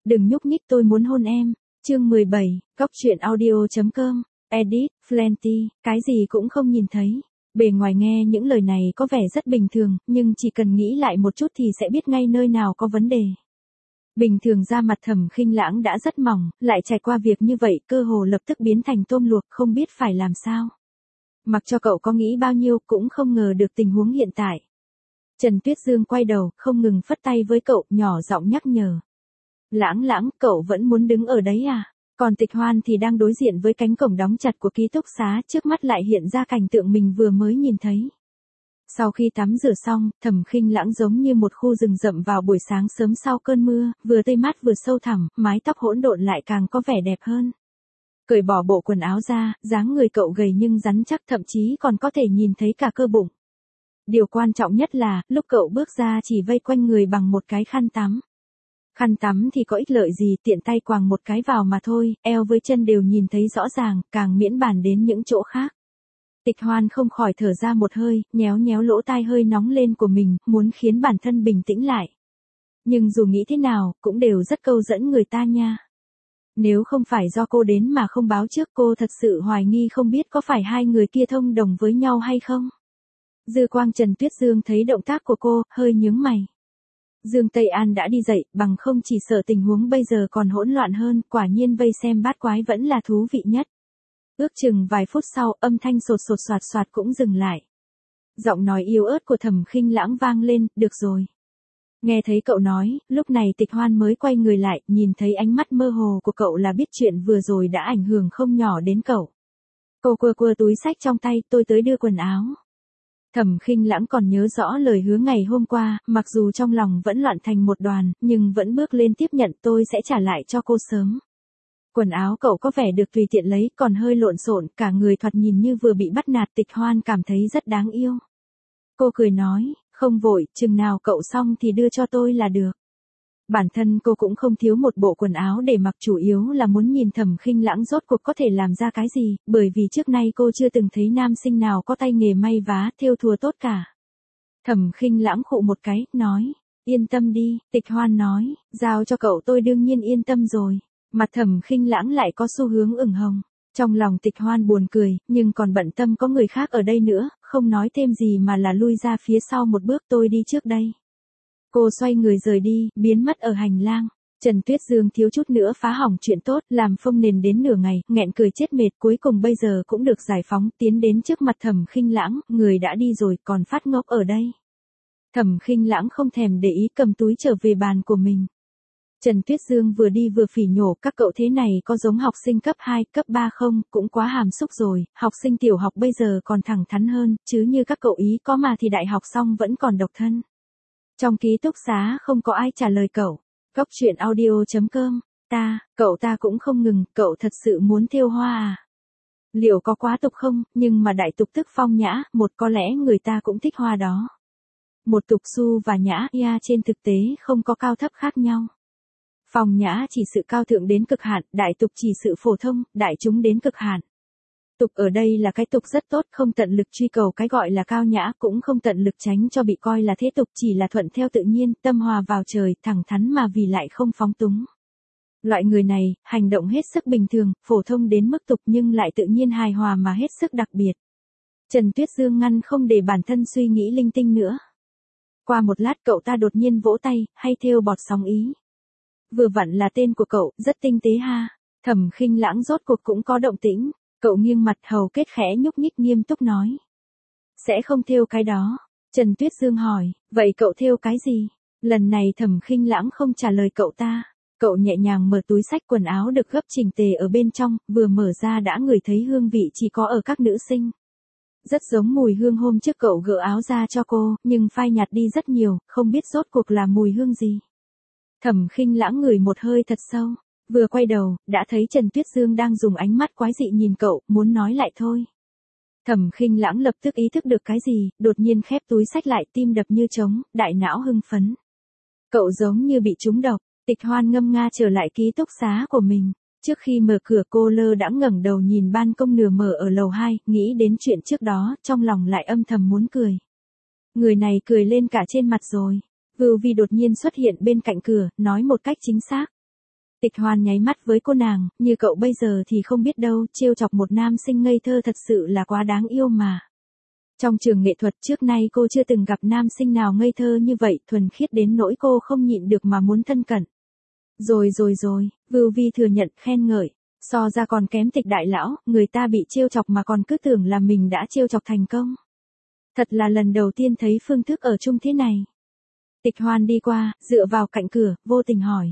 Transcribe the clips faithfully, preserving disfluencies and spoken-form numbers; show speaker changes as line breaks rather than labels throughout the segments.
Đừng nhúc nhích tôi muốn hôn em. Chương mười bảy, Góc truyện audio chấm com, edit, Flenty, cái gì cũng không nhìn thấy. Bề ngoài nghe những lời này có vẻ rất bình thường, nhưng chỉ cần nghĩ lại một chút thì sẽ biết ngay nơi nào có vấn đề. Bình thường da mặt Thẩm Khinh Lãng đã rất mỏng, lại trải qua việc như vậy cơ hồ lập tức biến thành tôm luộc không biết phải làm sao. Mặc cho cậu có nghĩ bao nhiêu cũng không ngờ được tình huống hiện tại. Trần Tuyết Dương quay đầu, không ngừng phất tay với cậu, nhỏ giọng nhắc nhở. Lãng Lãng, cậu vẫn muốn đứng ở đấy à? Còn Tịch Hoan thì đang đối diện với cánh cổng đóng chặt của ký túc xá, trước mắt lại hiện ra cảnh tượng mình vừa mới nhìn thấy. Sau khi tắm rửa xong, Thẩm Khinh Lãng giống như một khu rừng rậm vào buổi sáng sớm sau cơn mưa, vừa tươi mát vừa sâu thẳm, mái tóc hỗn độn lại càng có vẻ đẹp hơn. Cởi bỏ bộ quần áo ra, dáng người cậu gầy nhưng rắn chắc, thậm chí còn có thể nhìn thấy cả cơ bụng. Điều quan trọng nhất là, lúc cậu bước ra chỉ vây quanh người bằng một cái khăn tắm. Khăn tắm thì có ích lợi gì, tiện tay quàng một cái vào mà thôi, eo với chân đều nhìn thấy rõ ràng, càng miễn bàn đến những chỗ khác. Tịch Hoan không khỏi thở ra một hơi, nhéo nhéo lỗ tai hơi nóng lên của mình, muốn khiến bản thân bình tĩnh lại. Nhưng dù nghĩ thế nào, cũng đều rất câu dẫn người ta nha. Nếu không phải do cô đến mà không báo trước, cô thật sự hoài nghi không biết có phải hai người kia thông đồng với nhau hay không. Dư quang Trần Tuyết Dương thấy động tác của cô, hơi nhướng mày. Dương Tây An đã đi dậy, bằng không chỉ sợ tình huống bây giờ còn hỗn loạn hơn, quả nhiên vây xem bát quái vẫn là thú vị nhất. Ước chừng vài phút sau, âm thanh sột sột soạt soạt cũng dừng lại. Giọng nói yếu ớt của Thẩm Khinh Lãng vang lên, được rồi. Nghe thấy cậu nói, lúc này Tịch Hoan mới quay người lại, nhìn thấy ánh mắt mơ hồ của cậu là biết chuyện vừa rồi đã ảnh hưởng không nhỏ đến cậu. Cô quơ quơ túi xách trong tay, tôi tới đưa quần áo. Thẩm Khinh Lãng còn nhớ rõ lời hứa ngày hôm qua, mặc dù trong lòng vẫn loạn thành một đoàn, nhưng vẫn bước lên tiếp nhận, tôi sẽ trả lại cho cô sớm. Quần áo cậu có vẻ được tùy tiện lấy, còn hơi lộn xộn, cả người thoạt nhìn như vừa bị bắt nạt. Tịch Hoan cảm thấy rất đáng yêu. Cô cười nói, không vội, chừng nào cậu xong thì đưa cho tôi là được. Bản thân cô cũng không thiếu một bộ quần áo để mặc, chủ yếu là muốn nhìn Thẩm Khinh Lãng rốt cuộc có thể làm ra cái gì, bởi vì trước nay cô chưa từng thấy nam sinh nào có tay nghề may vá, thêu thùa tốt cả. Thẩm Khinh Lãng khụ một cái, nói, yên tâm đi. Tịch Hoan nói, giao cho cậu tôi đương nhiên yên tâm rồi. Mặt Thẩm Khinh Lãng lại có xu hướng ửng hồng. Trong lòng Tịch Hoan buồn cười, nhưng còn bận tâm có người khác ở đây nữa, không nói thêm gì mà là lui ra phía sau một bước, tôi đi trước đây. Cô xoay người rời đi, biến mất ở hành lang. Trần Tuyết Dương thiếu chút nữa phá hỏng chuyện tốt, làm phông nền đến nửa ngày, nghẹn cười chết mệt, cuối cùng bây giờ cũng được giải phóng, tiến đến trước mặt Thẩm Khinh Lãng, người đã đi rồi, còn phát ngốc ở đây. Thẩm Khinh Lãng không thèm để ý, cầm túi trở về bàn của mình. Trần Tuyết Dương vừa đi vừa phỉ nhổ, các cậu thế này có giống học sinh cấp hai, cấp ba không, cũng quá hàm xúc rồi, học sinh tiểu học bây giờ còn thẳng thắn hơn, chứ như các cậu ý có mà thì đại học xong vẫn còn độc thân. Trong ký túc xá không có ai trả lời cậu. Góc truyện audio chấm com, ta, cậu ta cũng không ngừng, cậu thật sự muốn thêu hoa à? Liệu có quá tục không, nhưng mà đại tục tức phong nhã, một có lẽ người ta cũng thích hoa đó. Một tục su và nhã, ya trên thực tế không có cao thấp khác nhau. Phong nhã chỉ sự cao thượng đến cực hạn, đại tục chỉ sự phổ thông, đại chúng đến cực hạn. Tục ở đây là cái tục rất tốt, không tận lực truy cầu cái gọi là cao nhã, cũng không tận lực tránh cho bị coi là thế tục, chỉ là thuận theo tự nhiên, tâm hòa vào trời, thẳng thắn mà vì lại không phóng túng. Loại người này, hành động hết sức bình thường, phổ thông đến mức tục nhưng lại tự nhiên hài hòa mà hết sức đặc biệt. Trần Tuyết Dương ngăn không để bản thân suy nghĩ linh tinh nữa. Qua một lát cậu ta đột nhiên vỗ tay, hay thêu bọt sóng ý. Vừa vặn là tên của cậu, rất tinh tế ha. Thẩm Khinh Lãng rốt cuộc cũng có động tĩnh. Cậu nghiêng mặt, hầu kết khẽ nhúc nhích, nghiêm túc nói. Sẽ không thêu cái đó. Trần Tuyết Dương hỏi, vậy cậu thêu cái gì? Lần này Thẩm Khinh Lãng không trả lời cậu ta. Cậu nhẹ nhàng mở túi xách quần áo được gấp chỉnh tề ở bên trong, vừa mở ra đã ngửi thấy hương vị chỉ có ở các nữ sinh. Rất giống mùi hương hôm trước cậu gỡ áo ra cho cô, nhưng phai nhạt đi rất nhiều, không biết rốt cuộc là mùi hương gì. Thẩm Khinh Lãng ngửi một hơi thật sâu. Vừa quay đầu, đã thấy Trần Tuyết Dương đang dùng ánh mắt quái dị nhìn cậu, muốn nói lại thôi. Thẩm Khinh Lãng lập tức ý thức được cái gì, đột nhiên khép túi xách lại, tim đập như trống, đại não hưng phấn. Cậu giống như bị trúng độc. Tịch Hoan ngâm nga trở lại ký túc xá của mình. Trước khi mở cửa cô lơ đãng ngẩng đầu nhìn ban công nửa mở ở lầu hai, nghĩ đến chuyện trước đó, trong lòng lại âm thầm muốn cười. Người này cười lên cả trên mặt rồi. Vưu Vi đột nhiên xuất hiện bên cạnh cửa, nói một cách chính xác. Tịch Hoan nháy mắt với cô nàng, như cậu bây giờ thì không biết đâu, trêu chọc một nam sinh ngây thơ thật sự là quá đáng yêu mà. Trong trường nghệ thuật trước nay cô chưa từng gặp nam sinh nào ngây thơ như vậy, thuần khiết đến nỗi cô không nhịn được mà muốn thân cận. Rồi rồi rồi, Vưu Vi thừa nhận khen ngợi, so ra còn kém Tịch đại lão, người ta bị trêu chọc mà còn cứ tưởng là mình đã trêu chọc thành công. Thật là lần đầu tiên thấy phương thức ở chung thế này. Tịch Hoan đi qua, dựa vào cạnh cửa, vô tình hỏi.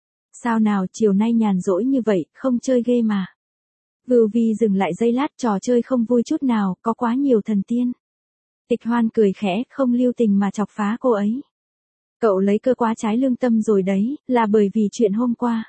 Sao nào chiều nay nhàn rỗi như vậy, không chơi game mà. Vưu Vi dừng lại giây lát, trò chơi không vui chút nào, có quá nhiều thần tiên. Tịch Hoan cười khẽ, không lưu tình mà chọc phá cô ấy. Cậu lấy cơ quá trái lương tâm rồi đấy, là bởi vì chuyện hôm qua.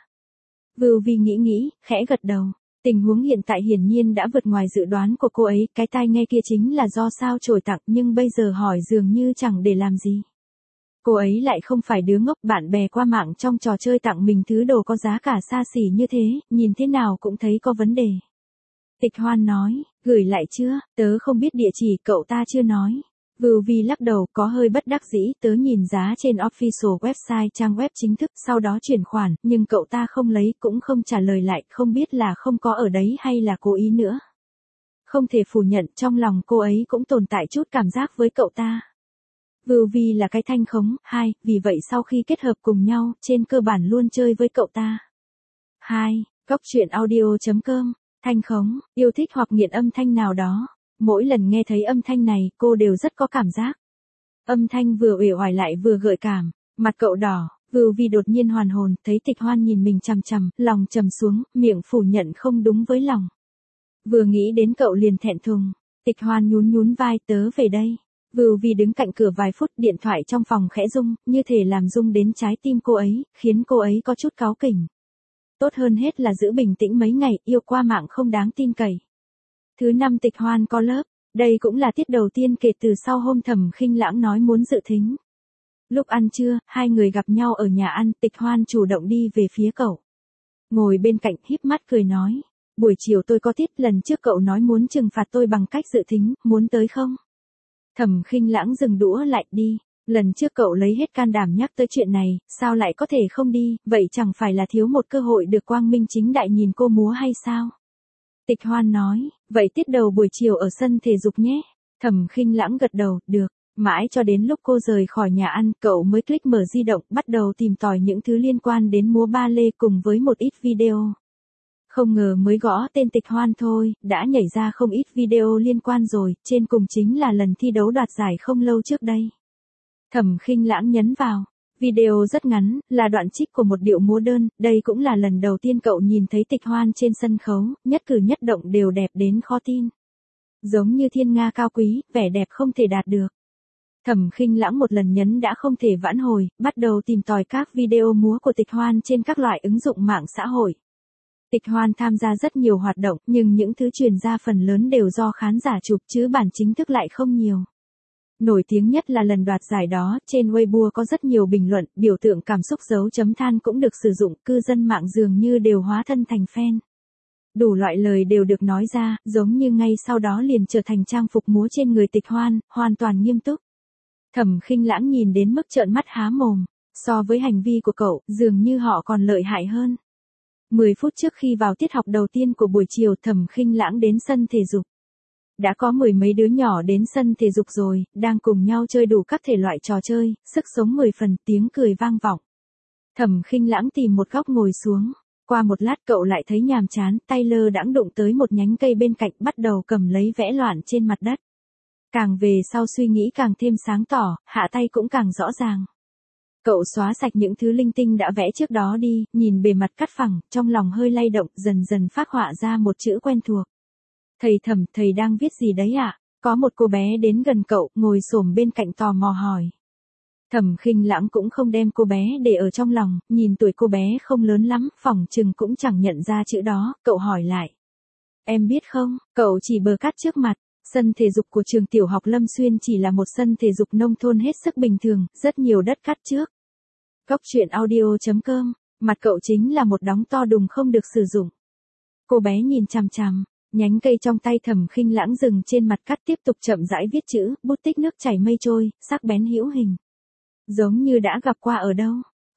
Vưu Vi nghĩ nghĩ, khẽ gật đầu. Tình huống hiện tại hiển nhiên đã vượt ngoài dự đoán của cô ấy, cái tai nghe kia chính là do sao chổi tặng, nhưng bây giờ hỏi dường như chẳng để làm gì. Cô ấy lại không phải đứa ngốc, bạn bè qua mạng trong trò chơi tặng mình thứ đồ có giá cả xa xỉ như thế, nhìn thế nào cũng thấy có vấn đề. Tịch Hoan nói, gửi lại chưa, tớ không biết địa chỉ, cậu ta chưa nói. Vưu Vi lắc đầu, có hơi bất đắc dĩ, tớ nhìn giá trên official website, trang web chính thức, sau đó chuyển khoản, nhưng cậu ta không lấy, cũng không trả lời lại, không biết là không có ở đấy hay là cố ý nữa. Không thể phủ nhận, trong lòng cô ấy cũng tồn tại chút cảm giác với cậu ta. Vưu Vi là cái thanh khống, hai, vì vậy sau khi kết hợp cùng nhau, trên cơ bản luôn chơi với cậu ta. hai. Góc truyện audio chấm com, thanh khống, yêu thích hoặc nghiện âm thanh nào đó. Mỗi lần nghe thấy âm thanh này, cô đều rất có cảm giác. Âm thanh vừa uể oải lại vừa gợi cảm, mặt cậu đỏ, Vưu Vi đột nhiên hoàn hồn, thấy Tịch Hoan nhìn mình chằm chằm, lòng trầm xuống, miệng phủ nhận không đúng với lòng. Vừa nghĩ đến cậu liền thẹn thùng, Tịch Hoan nhún nhún vai, tớ về đây. Vưu Vi đứng cạnh cửa vài phút, điện thoại trong phòng khẽ rung, như thể làm rung đến trái tim cô ấy, khiến cô ấy có chút cáu kỉnh. Tốt hơn hết là giữ bình tĩnh mấy ngày, yêu qua mạng không đáng tin cậy. Thứ năm Tịch Hoan có lớp, đây cũng là tiết đầu tiên kể từ sau hôm Thẩm Khinh Lãng nói muốn dự thính. Lúc ăn trưa, hai người gặp nhau ở nhà ăn, Tịch Hoan chủ động đi về phía cậu. Ngồi bên cạnh híp mắt cười nói, buổi chiều tôi có tiết, lần trước cậu nói muốn trừng phạt tôi bằng cách dự thính, muốn tới không? Thẩm Khinh Lãng dừng đũa lại, đi, lần trước cậu lấy hết can đảm nhắc tới chuyện này, sao lại có thể không đi, vậy chẳng phải là thiếu một cơ hội được quang minh chính đại nhìn cô múa hay sao? Tịch Hoan nói, vậy tiết đầu buổi chiều ở sân thể dục nhé. Thẩm Khinh Lãng gật đầu, được, mãi cho đến lúc cô rời khỏi nhà ăn, cậu mới click mở di động, bắt đầu tìm tòi những thứ liên quan đến múa ba lê cùng với một ít video. Không ngờ mới gõ tên Tịch Hoan thôi, đã nhảy ra không ít video liên quan rồi, trên cùng chính là lần thi đấu đoạt giải không lâu trước đây. Thẩm Khinh Lãng nhấn vào. Video rất ngắn, là đoạn trích của một điệu múa đơn, đây cũng là lần đầu tiên cậu nhìn thấy Tịch Hoan trên sân khấu, nhất cử nhất động đều đẹp đến khó tin. Giống như thiên nga cao quý, vẻ đẹp không thể đạt được. Thẩm Khinh Lãng một lần nhấn đã không thể vãn hồi, bắt đầu tìm tòi các video múa của Tịch Hoan trên các loại ứng dụng mạng xã hội. Tịch Hoan tham gia rất nhiều hoạt động, nhưng những thứ truyền ra phần lớn đều do khán giả chụp chứ bản chính thức lại không nhiều. Nổi tiếng nhất là lần đoạt giải đó, trên Weibo có rất nhiều bình luận, biểu tượng cảm xúc dấu chấm than cũng được sử dụng, cư dân mạng dường như đều hóa thân thành fan. Đủ loại lời đều được nói ra, giống như ngay sau đó liền trở thành trang phục múa trên người Tịch Hoan, hoàn toàn nghiêm túc. Thẩm Khinh Lãng nhìn đến mức trợn mắt há mồm, so với hành vi của cậu, dường như họ còn lợi hại hơn. mười phút trước khi vào tiết học đầu tiên của buổi chiều, Thẩm Khinh Lãng đến sân thể dục. Đã có mười mấy đứa nhỏ đến sân thể dục rồi, đang cùng nhau chơi đủ các thể loại trò chơi, sức sống mười phần, tiếng cười vang vọng. Thẩm Khinh Lãng tìm một góc ngồi xuống, qua một lát cậu lại thấy nhàm chán, tay lơ đãng đụng tới một nhánh cây bên cạnh, bắt đầu cầm lấy vẽ loạn trên mặt đất. Càng về sau suy nghĩ càng thêm sáng tỏ, hạ tay cũng càng rõ ràng. Cậu xóa sạch những thứ linh tinh đã vẽ trước đó đi, nhìn bề mặt cắt phẳng, trong lòng hơi lay động, dần dần phác họa ra một chữ quen thuộc. Thầy Thẩm, thầy đang viết gì đấy ạ? À? Có một cô bé đến gần cậu, ngồi xổm bên cạnh tò mò hỏi. Thẩm Khinh Lãng cũng không đem cô bé để ở trong lòng, nhìn tuổi cô bé không lớn lắm, phỏng chừng cũng chẳng nhận ra chữ đó, cậu hỏi lại. Em biết không, cậu chỉ bờ cát trước mặt. Sân thể dục của trường tiểu học Lâm Xuyên chỉ là một sân thể dục nông thôn hết sức bình thường, rất nhiều đất cát trước. Góc truyện audio chấm com, mặt cậu chính là một đống to đùng không được sử dụng. Cô bé nhìn chằm chằm, nhánh cây trong tay Thẩm Khinh Lãng dừng trên mặt cát, tiếp tục chậm rãi viết chữ, bút tích nước chảy mây trôi, sắc bén hữu hình. Giống như đã gặp qua ở đâu.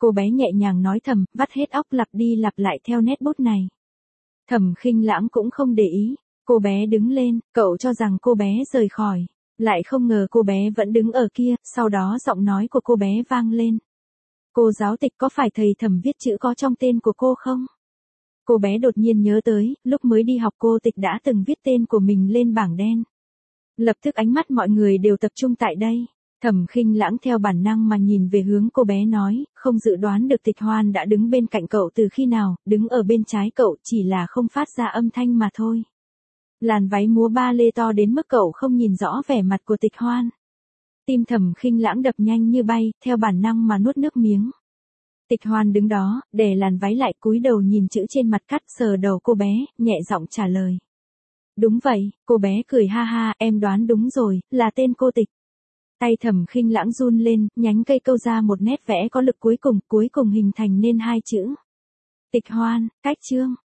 Cô bé nhẹ nhàng nói thầm, vắt hết óc lặp đi lặp lại theo nét bút này. Thẩm Khinh Lãng cũng không để ý. Cô bé đứng lên, cậu cho rằng cô bé rời khỏi. Lại không ngờ cô bé vẫn đứng ở kia, sau đó giọng nói của cô bé vang lên. Cô giáo tịch, có phải thầy Thẩm viết chữ có trong tên của cô không? Cô bé đột nhiên nhớ tới, lúc mới đi học cô tịch đã từng viết tên của mình lên bảng đen. Lập tức ánh mắt mọi người đều tập trung tại đây. Thẩm Khinh Lãng theo bản năng mà nhìn về hướng cô bé nói, không dự đoán được Tịch Hoan đã đứng bên cạnh cậu từ khi nào, đứng ở bên trái cậu chỉ là không phát ra âm thanh mà thôi. Làn váy múa ba lê to đến mức cậu không nhìn rõ vẻ mặt của Tịch Hoan. Tim Thẩm Khinh Lãng đập nhanh như bay, theo bản năng mà nuốt nước miếng. Tịch Hoan đứng đó, để làn váy lại cúi đầu nhìn chữ trên mặt cắt, sờ đầu cô bé, nhẹ giọng trả lời. Đúng vậy, cô bé cười ha ha, em đoán đúng rồi, là tên cô Tịch. Tay Thẩm Khinh Lãng run lên, nhánh cây câu ra một nét vẽ có lực cuối cùng, cuối cùng hình thành nên hai chữ. Tịch Hoan, cách chương.